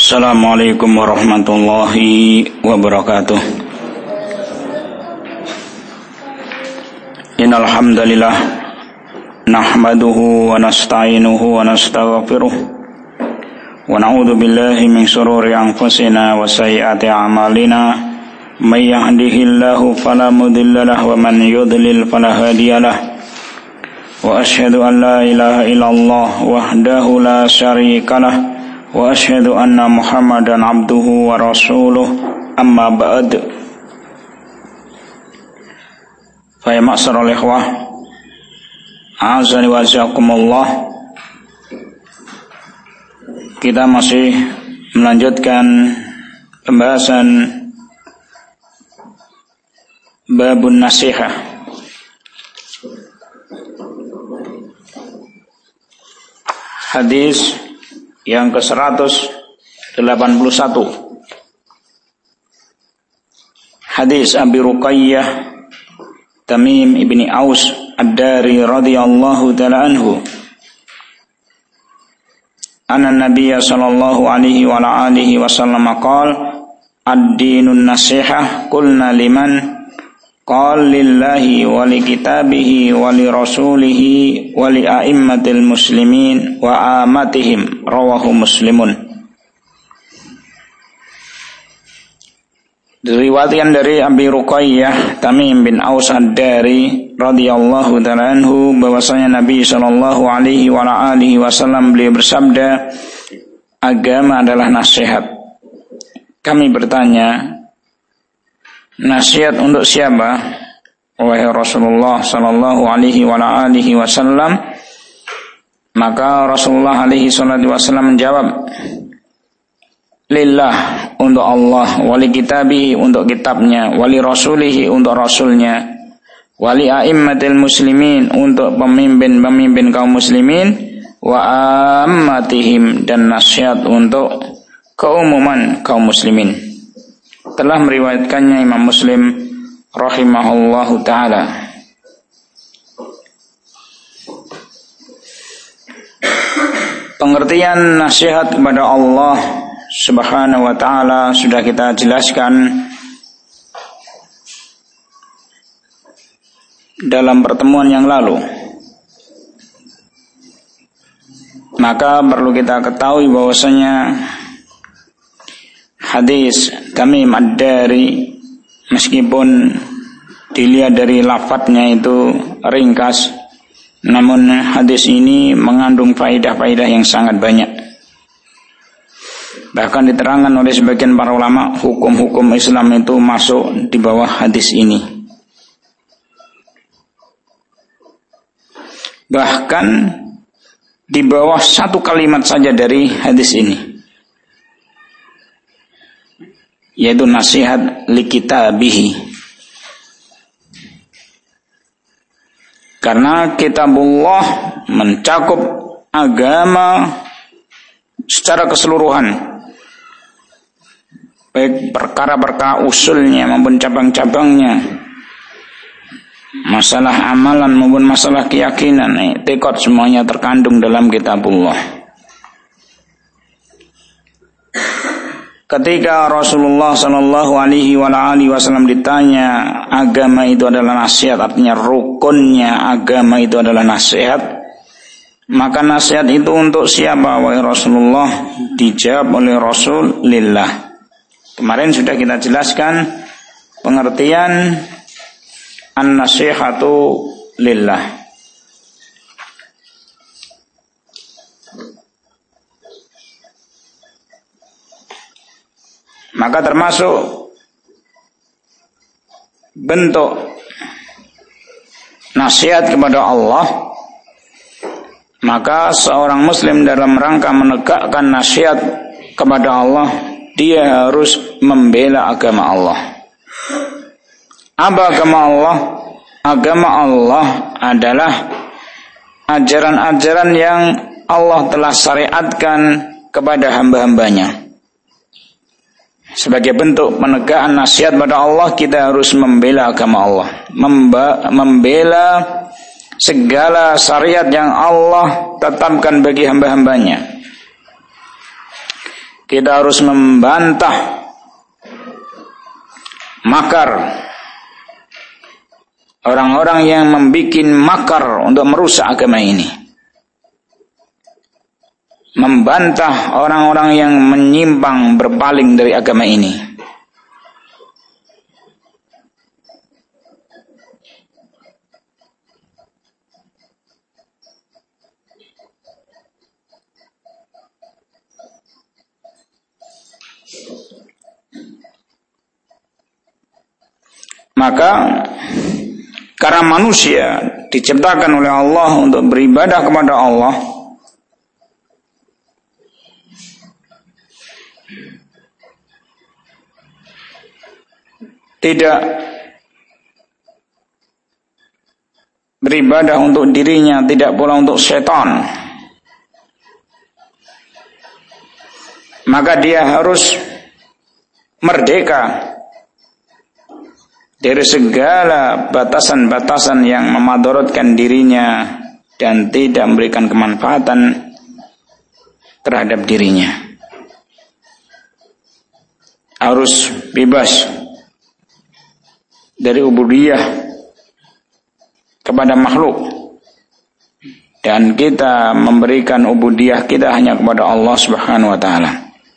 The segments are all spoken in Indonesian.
Assalamualaikum warahmatullahi wabarakatuh. Innal hamdalillah nahmaduhu wa nasta'inuhu wa nastaghfiruh wa na'udzu billahi min shururi anfusina wa sayyiati a'malina may yahdihillahu fala mudilla lahu wa man yudlil fala hadiyalah wa asyhadu an la ilaha illallah wahdahu la syarikalah wa asyhadu anna Muhammadan abduhu wa rasuluh amma ba'd. Fa ya ma'syaral ikhwah, a'azzani wa jzakumullah. Kita masih melanjutkan pembahasan babun nasihah. Hadis yang ke-181. Hadis Abi Ruqayyah Tamim ibni Aus Ad-Dari radhiyallahu ta'ala anhu. Anna Nabiyya sallallahu alaihi wa alihi wasallam qala ad-dinun nasihah qulna liman qala lillahi wa li kitabihi wa li rasulihi wa li a'immatil muslimin wa amatihim rawahu Muslimun. Diriwayatkan dari Abi Ruqayyah Tamim bin Aus Ad-Dari radhiyallahu ta'ala anhu bahwasanya Nabi sallallahu alaihi wa alihi wasallam beliau bersabda, agama adalah nasihat. Kami bertanya, nasihat untuk siapa, wahai Rasulullah sallallahu alaihi wa alihi wasallam? Maka Rasulullah alaihi salatu wasallam menjawab, lillah, untuk Allah, wali kitabihi, untuk kitabnya, wali rasulihi, untuk rasulnya, wali a'immatil muslimin, untuk pemimpin-pemimpin kaum muslimin, wa ammatihim, dan nasihat untuk keumuman kaum muslimin. Telah meriwayatkannya Imam Muslim rahimahullahu ta'ala. Pengertian nasihat kepada Allah subhanahu wa ta'ala sudah kita jelaskan dalam pertemuan yang lalu. Maka perlu kita ketahui bahwasanya hadis Tamim Ad-Dari, meskipun dilihat dari lafadznya itu ringkas, namun hadis ini mengandung faedah-faedah yang sangat banyak. Bahkan diterangkan oleh sebagian para ulama, hukum-hukum Islam itu masuk di bawah hadis ini. Bahkan di bawah satu kalimat saja dari hadis ini, yaitu nasihat li kitabihi. Karena kitabullah mencakup agama secara keseluruhan, baik perkara-perkara usulnya maupun cabang-cabangnya, masalah amalan maupun masalah keyakinan, tekad, semuanya terkandung dalam kitabullah. Ketika Rasulullah sallallahu alaihi wasallam ditanya agama itu adalah nasihat, artinya rukunnya agama itu adalah nasihat, maka nasihat itu untuk siapa wahai Rasulullah? Dijawab oleh Rasul, lillah. Kemarin sudah kita jelaskan pengertian an-nasihatu lillah. Maka termasuk bentuk nasihat kepada Allah, maka seorang muslim dalam rangka menegakkan nasihat kepada Allah, dia harus membela agama Allah. Apa agama Allah? Agama Allah adalah ajaran-ajaran yang Allah telah syariatkan kepada hamba-hambanya. Sebagai bentuk penegakan nasihat pada Allah, kita harus membela agama Allah, membela segala syariat yang Allah tetapkan bagi hamba-hambanya. kita harus membantah makar orang-orang yang membuat makar untuk merusak agama ini. Membantah orang-orang yang menyimpang berpaling dari agama ini. Maka karena manusia diciptakan oleh Allah untuk beribadah kepada Allah, tidak beribadah untuk dirinya, tidak pula untuk setan, maka dia harus merdeka dari segala batasan-batasan yang memadaratkan dirinya dan tidak memberikan kemanfaatan terhadap dirinya. Harus bebas dari ubudiyah kepada makhluk, dan kita memberikan ubudiyah kita hanya kepada Allah Subhanahu wa taala.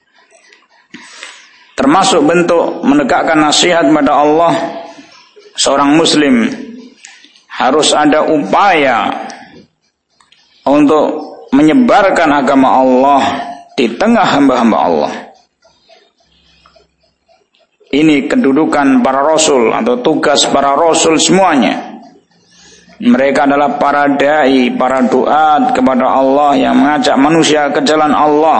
Termasuk bentuk menegakkan nasihat kepada Allah, seorang muslim harus ada upaya untuk menyebarkan agama Allah di tengah hamba-hamba Allah. Ini kedudukan para rasul atau tugas para rasul semuanya. Mereka adalah para dai, para duat kepada Allah yang mengajak manusia ke jalan Allah.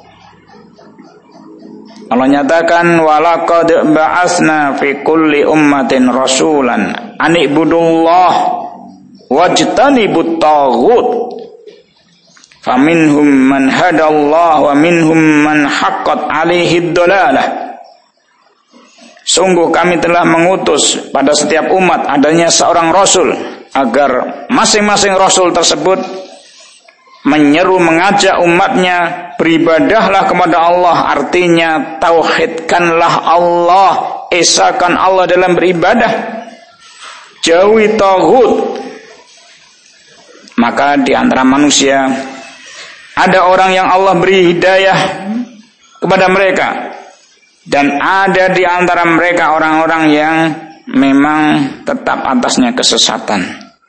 Allah nyatakan, walaqad ba'atsna fi kulli ummatin rasulan an ibudullah wajtanibut taghut faminhum man hadallahu wa minhum man haqqat alaihi dhalalah. Sungguh kami telah mengutus pada setiap umat adanya seorang rasul, agar masing-masing rasul tersebut menyeru, mengajak umatnya beribadahlah kepada Allah, artinya tauhidkanlah Allah, esakan Allah dalam beribadah, jauhi taghut. Maka di antara manusia ada orang yang Allah beri hidayah kepada mereka, dan ada di antara mereka orang-orang yang memang tetap atasnya kesesatan.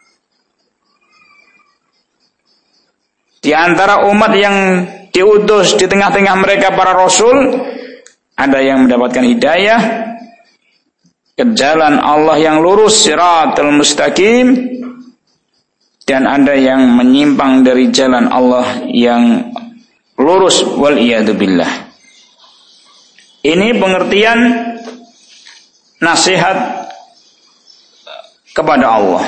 Di antara umat yang diutus di tengah-tengah mereka para rasul, ada yang mendapatkan hidayah ke jalan Allah yang lurus, siratal mustaqim, dan ada yang menyimpang dari jalan Allah yang lurus, wal iyadu billah. Ini pengertian nasihat kepada Allah.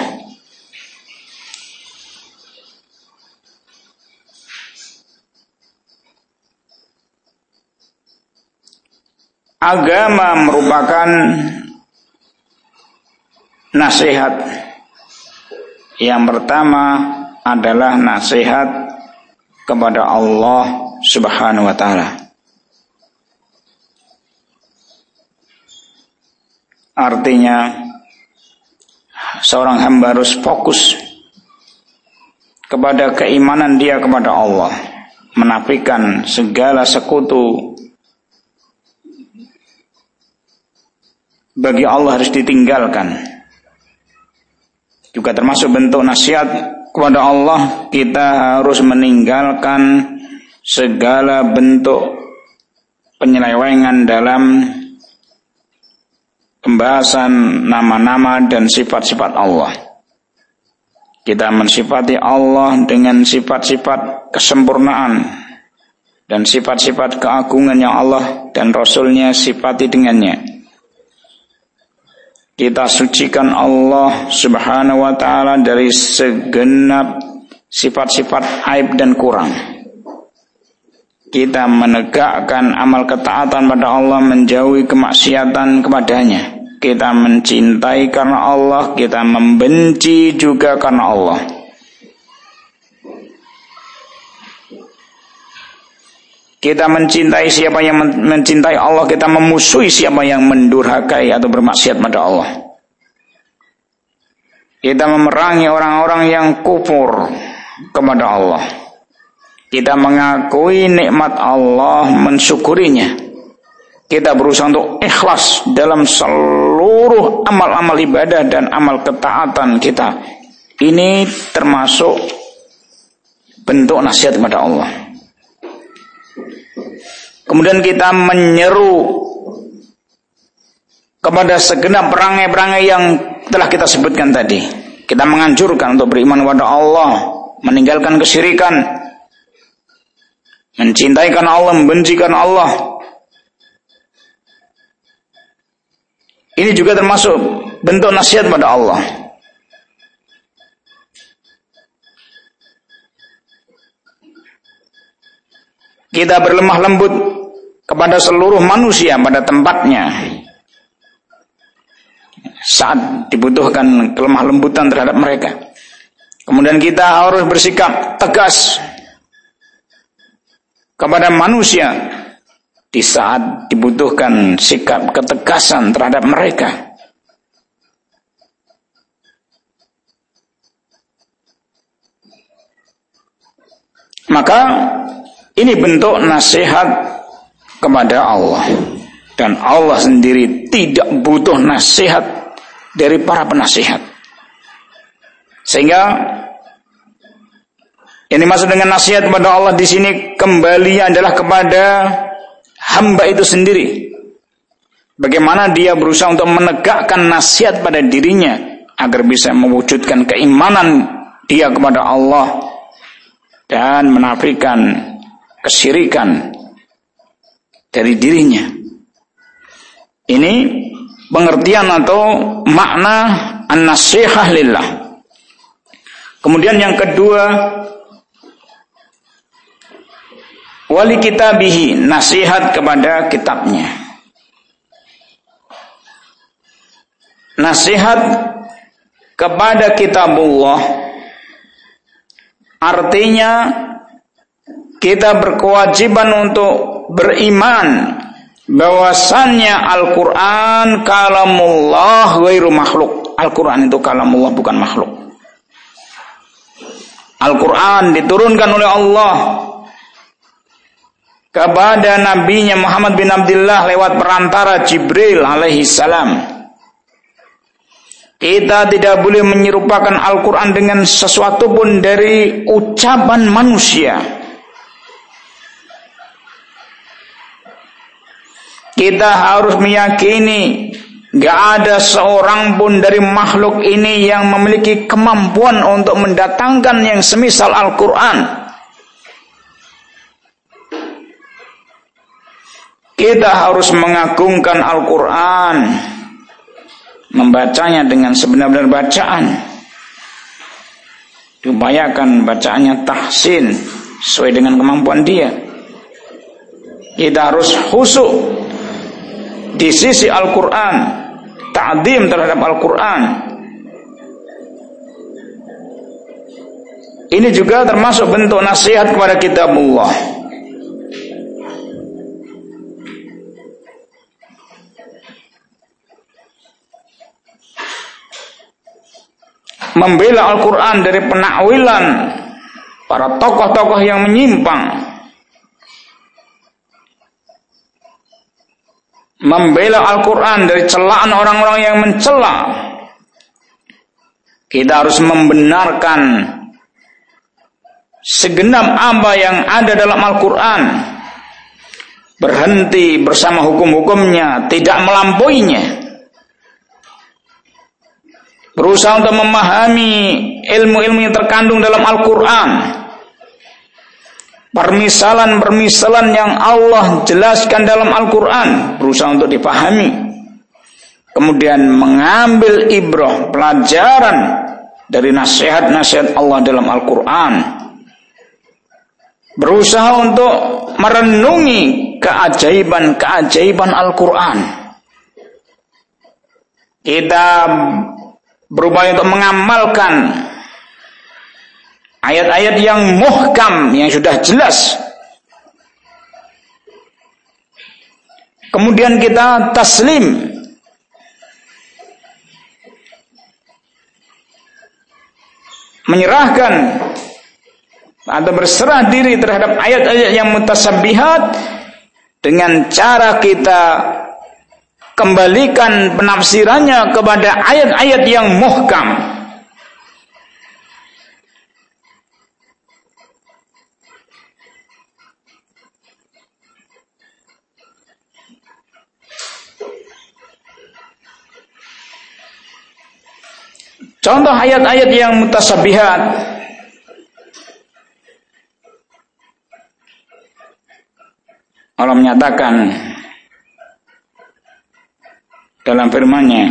Agama merupakan nasihat. Yang pertama adalah nasihat kepada Allah Subhanahu wa taala. Artinya seorang hamba harus fokus kepada keimanan dia kepada Allah, menafikan segala sekutu bagi Allah harus ditinggalkan. Juga termasuk bentuk nasihat kepada Allah, kita harus meninggalkan segala bentuk penyelewengan dalam pembahasan nama-nama dan sifat-sifat Allah. Kita mensifati Allah dengan sifat-sifat kesempurnaan dan sifat-sifat keagungan yang Allah dan Rasulnya sifati dengannya. Kita sucikan Allah Subhanahu wa ta'ala dari segenap sifat-sifat aib dan kurang. Kita menegakkan amal ketaatan pada Allah, menjauhi kemaksiatan kepadanya. Kita mencintai karena Allah, kita membenci juga karena Allah. Kita mencintai siapa yang mencintai Allah, kita memusuhi siapa yang mendurhakai atau bermaksiat pada Allah. Kita memerangi orang-orang yang kufur kepada Allah. Kita mengakui nikmat Allah, mensyukurinya. Kita berusaha untuk ikhlas dalam seluruh amal-amal ibadah dan amal ketaatan kita. Ini termasuk bentuk nasihat kepada Allah. Kemudian kita menyeru kepada segenap perangai-perangai yang telah kita sebutkan tadi. Kita menganjurkan untuk beriman kepada Allah, meninggalkan kesyirikan, mencintai karena Allah, membenci karena Allah. Ini juga termasuk bentuk nasihat pada Allah. Kita berlemah lembut kepada seluruh manusia pada tempatnya saat dibutuhkan kelemah lembutan terhadap mereka. Kemudian kita harus bersikap tegas kepada manusia di saat dibutuhkan sikap ketegasan terhadap mereka. Maka ini bentuk nasihat kepada Allah. Dan Allah sendiri tidak butuh nasihat dari para penasihat. Sehingga yang dimaksud dengan nasihat kepada Allah di sini kembali adalah kepada hamba itu sendiri. Bagaimana dia berusaha untuk menegakkan nasihat pada dirinya agar bisa mewujudkan keimanan dia kepada Allah dan menafikan kesyirikan dari dirinya. Ini pengertian atau makna an-nasihah lillah. Kemudian yang kedua, wali kitabihi, nasihat kepada kitabnya. Nasihat kepada kitabullah artinya kita berkewajiban untuk beriman bahwasannya Al-Quran kalamullah ghairu makhluk. Al-Quran itu kalamullah, bukan makhluk. Al-Quran diturunkan oleh Allah kepada nabinya Muhammad bin Abdullah lewat perantara Jibril alaihi salam. Kita tidak boleh menyerupakan Al-Quran dengan sesuatu pun dari ucapan manusia. Kita harus meyakini gak ada seorang pun dari makhluk ini yang memiliki kemampuan untuk mendatangkan yang semisal Al-Quran. Kita harus mengagungkan Al-Quran, membacanya dengan sebenar-benar bacaan. Diupayakan bacaannya tahsin sesuai dengan kemampuan dia. Kita harus khusyuk di sisi Al-Quran, ta'zim terhadap Al-Quran. Ini juga termasuk bentuk nasihat kepada kitabullah. Membela Al-Quran dari penakwilan para tokoh-tokoh yang menyimpang. Membela Al-Quran dari celaan orang-orang yang mencela. Kita harus membenarkan segenap apa yang ada dalam Al-Quran. Berhenti bersama hukum-hukumnya, tidak melampauinya. Berusaha untuk memahami ilmu-ilmu yang terkandung dalam Al-Quran. Permisalan-permisalan yang Allah jelaskan dalam Al-Quran, berusaha untuk dipahami. Kemudian mengambil ibrah, pelajaran dari nasihat-nasihat Allah dalam Al-Quran. Berusaha untuk merenungi keajaiban-keajaiban Al-Quran. Kita berupaya untuk mengamalkan ayat-ayat yang muhkam, yang sudah jelas kemudian kita taslim, menyerahkan atau berserah diri terhadap ayat-ayat yang mutasabbihat dengan cara kita kembalikan penafsirannya kepada ayat-ayat yang muhkam. Contoh ayat-ayat yang mutasabbihat. Allah menyatakan dalam firman-Nya,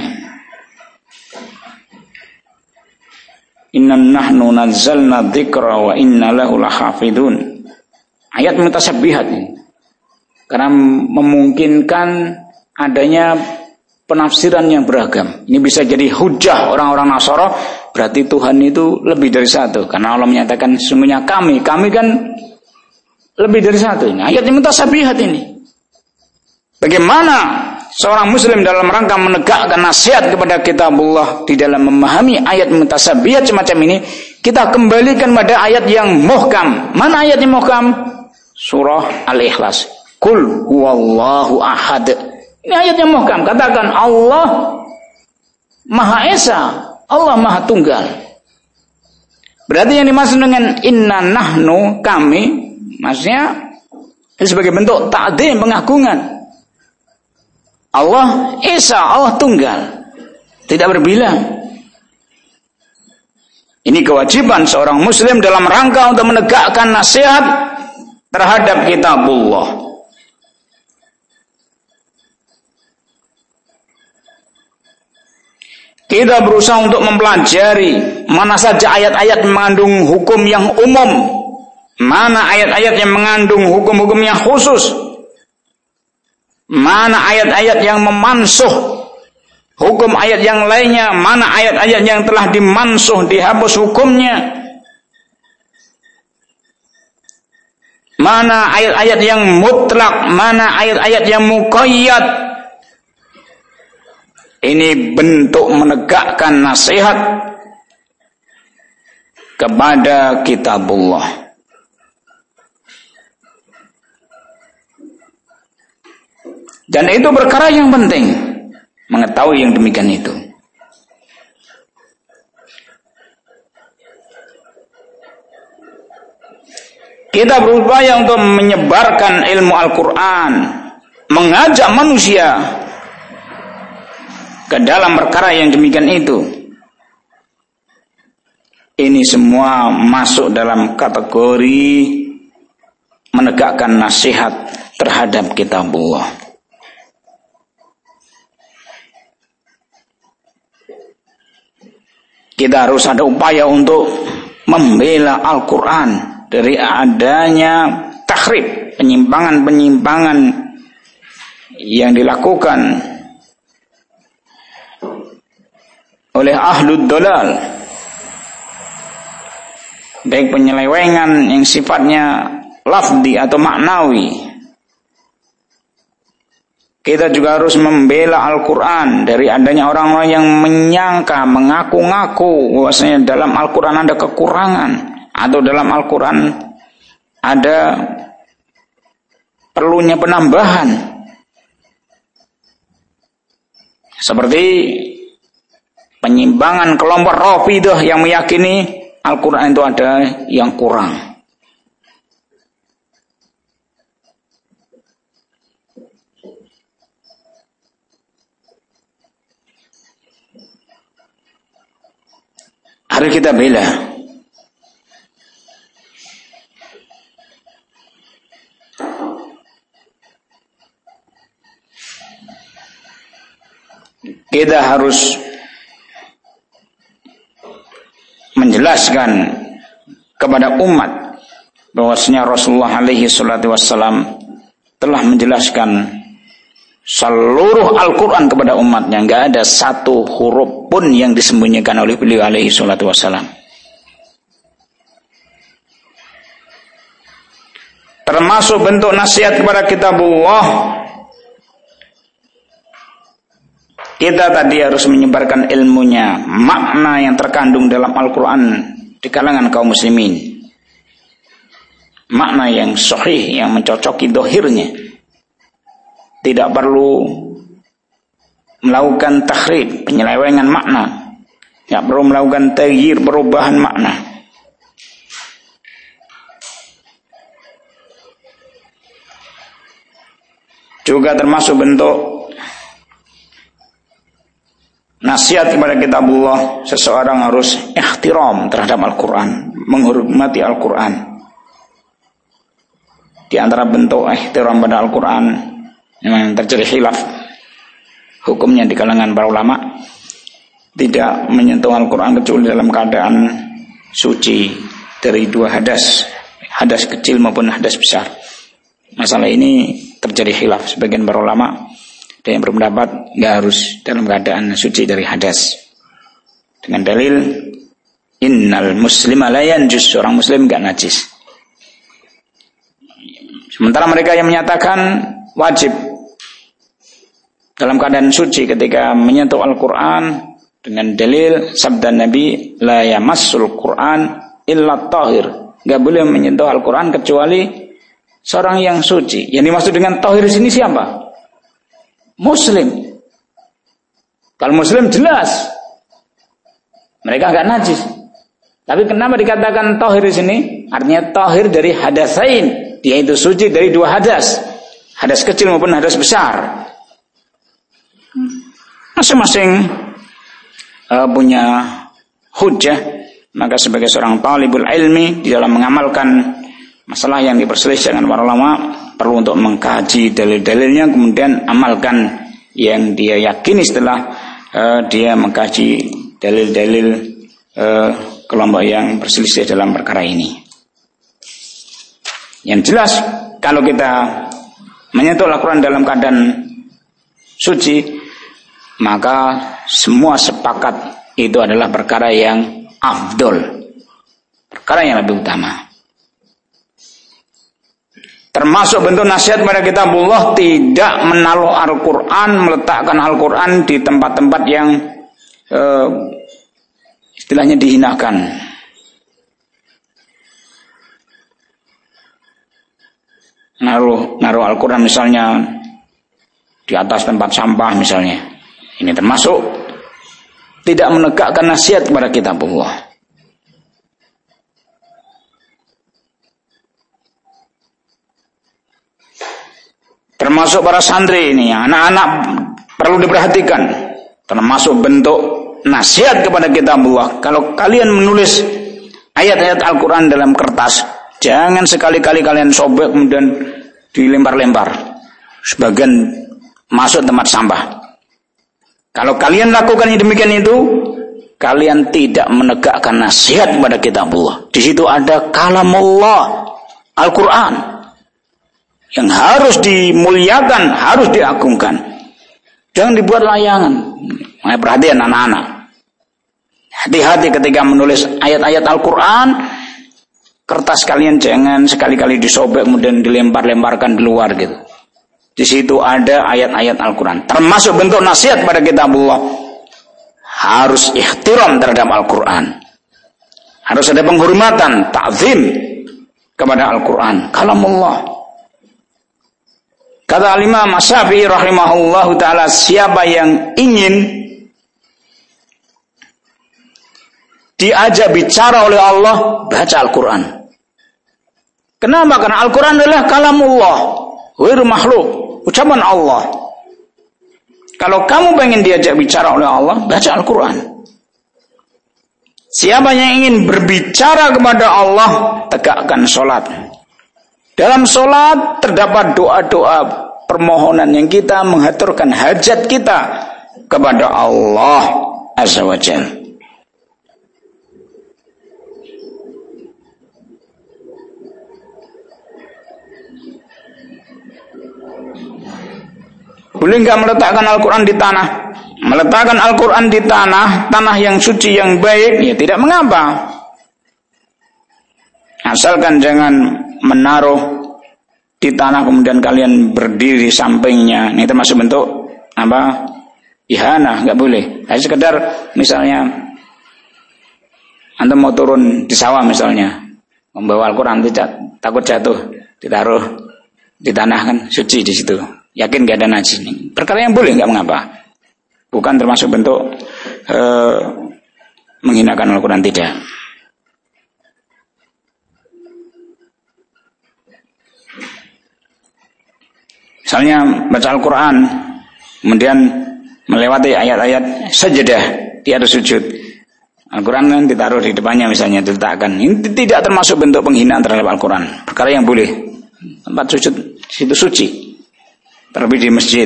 "Inna nahnu nazzalna dzikra wa inna lahu lahafidun." Ayat mutasabbihat ini. Karena memungkinkan adanya penafsiran yang beragam. Ini bisa jadi hujah orang-orang Nasara, berarti Tuhan itu lebih dari satu. Karena Allah menyatakan sesungguhnya kami kan lebih dari satu. Ini ayat yang mutasabbihat ini. Bagaimana seorang muslim dalam rangka menegakkan nasihat kepada kitabullah di dalam memahami ayat mutasabbihat semacam ini, kita kembalikan pada ayat yang muhkam. Mana ayat yang muhkam? Surah Al-Ikhlas. Qul huwallahu ahad. Ini ayat yang muhkam. Katakan Allah Maha Esa, Allah Maha Tunggal. Berarti yang dimaksud dengan inna nahnu, kami, maksudnya ini sebagai bentuk ta'dzim, pengagungan. Allah Esa, Allah Tunggal, tidak berbilang. Ini kewajiban seorang muslim dalam rangka untuk menegakkan nasihat terhadap kitabullah. Kita berusaha untuk mempelajari mana saja ayat-ayat mengandung hukum yang umum, mana ayat-ayat yang mengandung hukum-hukum yang khusus, mana ayat-ayat yang memansuh hukum ayat yang lainnya, mana ayat-ayat yang telah dimansuh, dihapus hukumnya, mana ayat-ayat yang mutlak, mana ayat-ayat yang muqayyad. Ini bentuk menegakkan nasihat kepada kitabullah. Dan itu perkara yang penting, mengetahui yang demikian itu. Kita berupaya untuk menyebarkan ilmu Al-Quran, mengajak manusia ke dalam perkara yang demikian itu. Ini semua masuk dalam kategori menegakkan nasihat terhadap kitabullah. Kita harus ada upaya untuk membela Al-Quran dari adanya takhrib, penyimpangan-penyimpangan yang dilakukan oleh ahlud dolal, baik penyelewengan yang sifatnya lafzi atau maknawi. Kita juga harus membela Al-Quran dari adanya orang-orang yang menyangka, mengaku-ngaku bahwasanya dalam Al-Quran ada kekurangan atau dalam Al-Quran ada perlunya penambahan, seperti penyimpangan kelompok Rafidhah yang meyakini Al-Quran itu ada yang kurang. Harus kita bela. Kita harus menjelaskan kepada umat bahwasanya Rasulullah alaihi salatu wassalam telah menjelaskan seluruh Al-Quran kepada umatnya. Enggak ada satu huruf pun yang disembunyikan oleh beliau alaihi salatu wassalam. Termasuk bentuk nasihat kepada kitabullah Kita tadi harus menyebarkan ilmunya, makna yang terkandung dalam Al-Quran di kalangan kaum muslimin. Makna yang sahih, yang mencocoki dohirnya. Tidak perlu melakukan takhrib, penyelewengan makna. Tidak perlu melakukan taghyir, perubahan makna. Juga termasuk bentuk nasihat kepada kitabullah, seseorang harus ihtiram terhadap Al-Quran, menghormati Al-Quran. Di antara bentuk ihtiram pada Al-Quran yang terjadi khilaf hukumnya di kalangan para ulama, tidak menyentuh Al-Quran kecuali dalam keadaan suci dari dua hadas, hadas kecil maupun hadas besar. Masalah ini terjadi khilaf sebagian para ulama. Ada yang berpendapat nggak harus dalam keadaan suci dari hadas, dengan dalil innal muslima la yanjus, orang muslim nggak najis. Sementara mereka yang menyatakan wajib dalam keadaan suci ketika menyentuh Al-Quran dengan dalil sabda Nabi la yamassul Quran illa tahir, nggak boleh menyentuh Al-Quran kecuali seorang yang suci. Yang dimaksud dengan tahir di sini siapa? Muslim. Kalau muslim jelas mereka enggak najis. Tapi kenapa dikatakan tahir di sini? Artinya tahir dari hadasain, yaitu suci dari dua hadas, hadas kecil maupun hadas besar. Masing-masing punya hujjah. Maka sebagai seorang talibul ilmi di dalam mengamalkan masalah yang diperselisihkan para ulama, perlu untuk mengkaji dalil-dalilnya, kemudian amalkan yang dia yakini setelah dia mengkaji dalil-dalil kelompok yang berselisih dalam perkara ini. Yang jelas, kalau kita menyentuh Al-Quran dalam keadaan suci, maka semua sepakat itu adalah perkara yang afdol, perkara yang lebih utama. Termasuk bentuk nasihat pada kitabullah, tidak menaruh Al-Quran, meletakkan Al-Quran di tempat-tempat yang istilahnya dihinakan. Naruh Al-Quran misalnya di atas tempat sampah misalnya. Ini termasuk tidak menegakkan nasihat kepada kitabullah. Termasuk para santri ini, anak-anak perlu diperhatikan. Termasuk bentuk nasihat kepada kitabullah. Kalau kalian menulis ayat-ayat Al-Quran dalam kertas, jangan sekali-kali kalian sobek kemudian dilempar-lempar. Sebagian masuk tempat sampah. Kalau kalian lakukan yang demikian itu, kalian tidak menegakkan nasihat kepada kitabullah. Di situ ada kalamullah, Al-Quran, yang harus dimuliakan, harus diagungkan. Jangan dibuat layangan. Perhatian anak-anak. Hati-hati ketika menulis ayat-ayat Al-Quran. Kertas kalian jangan sekali-kali disobek kemudian dilempar-lemparkan di luar gitu. Di situ ada ayat-ayat Al-Quran. Termasuk bentuk nasihat pada kitabullah. Harus ihtiram terhadap Al-Quran. Harus ada penghormatan, ta'zim kepada Al-Quran. Kalamullah. Kata Imam Syafi'i rahimahullahu ta'ala, siapa yang ingin diajak bicara oleh Allah, baca Al-Quran. Kenapa? Karena Al-Quran adalah kalamullah, ghairu makhluk, ucapan Allah. Kalau kamu pengen diajak bicara oleh Allah, baca Al-Quran. Siapa yang ingin berbicara kepada Allah, tegakkan sholat. Dalam sholat terdapat doa-doa permohonan yang kita menghaturkan hajat kita kepada Allah Azza wa Jalla. Boleh nggak meletakkan Al-Quran di tanah? Meletakkan Al-Quran di tanah yang suci, yang baik, ya tidak mengapa. Asalkan jangan menaruh di tanah kemudian kalian berdiri di sampingnya. Ini termasuk bentuk apa? ihanah, nggak boleh. Hanya sekedar misalnya antum mau turun di sawah misalnya, membawa Al-Quran takut jatuh, ditaruh di tanah kan suci di situ. Yakin nggak ada najis. Perkara yang boleh, nggak mengapa. Bukan termasuk bentuk menghinakan Al-Quran, tidak. Misalnya baca Al-Quran, kemudian melewati ayat-ayat sajadah di atas sujud. Al-Quran kan ditaruh di depannya misalnya, diletakkan. Ini tidak termasuk bentuk penghinaan terhadap Al-Quran. Perkara yang boleh. Tempat sujud situ suci. Terlebih di masjid.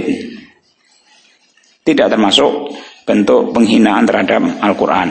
Tidak termasuk bentuk penghinaan terhadap Al-Quran.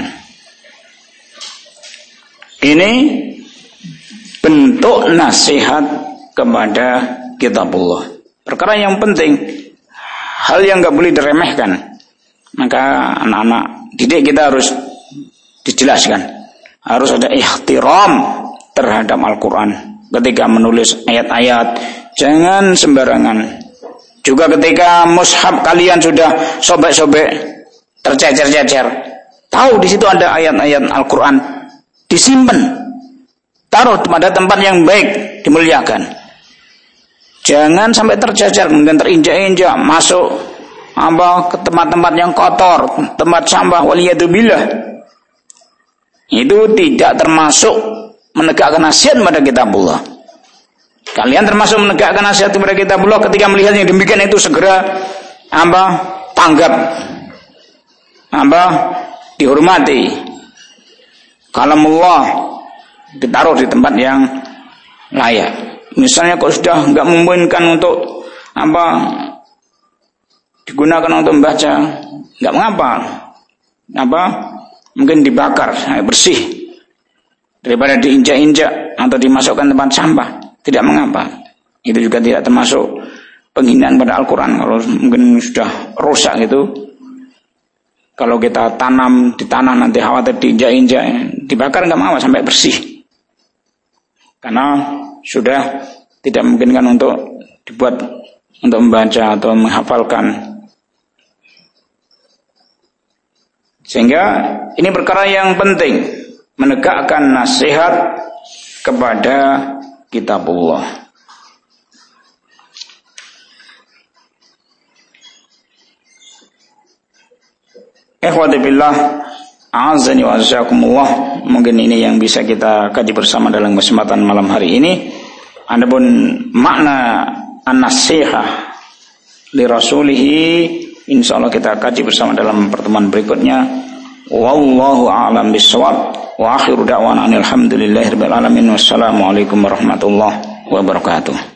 Ini bentuk nasihat kepada kitabullah. Perkara yang penting, hal yang nggak boleh diremehkan. Maka anak-anak didik kita harus dijelaskan, harus ada ihtiram terhadap Al-Quran. Ketika menulis ayat-ayat, jangan sembarangan. Juga ketika mushaf kalian sudah sobek-sobek, tercecer-cecer, tahu di situ ada ayat-ayat Al-Quran, disimpan, taruh pada tempat yang baik, dimuliakan. Jangan sampai tercecer, kemudian terinjak-injak, masuk ke tempat-tempat yang kotor, tempat sampah, waliyadzubillah. Itu tidak termasuk menegakkan nasihat pada kitabullah. Kalian termasuk menegakkan nasihat kepada kitabullah ketika melihat yang demikian itu segera tanggap, dihormati. Kalamullah ditaruh di tempat yang layak. Misalnya kok sudah nggak memungkinkan untuk digunakan untuk membaca, nggak mengapa. Mungkin dibakar bersih daripada diinjak-injak atau dimasukkan tempat sampah, tidak mengapa. Itu juga tidak termasuk penghinaan pada Al-Quran. Kalau mungkin sudah rusak gitu, kalau kita tanam di tanah nanti khawatir diinjak-injak, dibakar nggak mengapa sampai bersih, karena sudah tidak memungkinkan untuk dibuat untuk membaca atau menghafalkan. Sehingga ini perkara yang penting, menegakkan nasihat kepada kitabullah. Ikhwati billah, a'azzani wa a'azzakumullah. Mungkin ini yang bisa kita kaji bersama dalam kesempatan malam hari ini. Adapun makna an-nasihah li rasulihi, insyaallah kita kaji bersama dalam pertemuan berikutnya. Wallahu a'lam bishawab. Wa akhiru da'wana alhamdulillahirabbil alamin. Wassalamualaikum warahmatullahi wabarakatuh.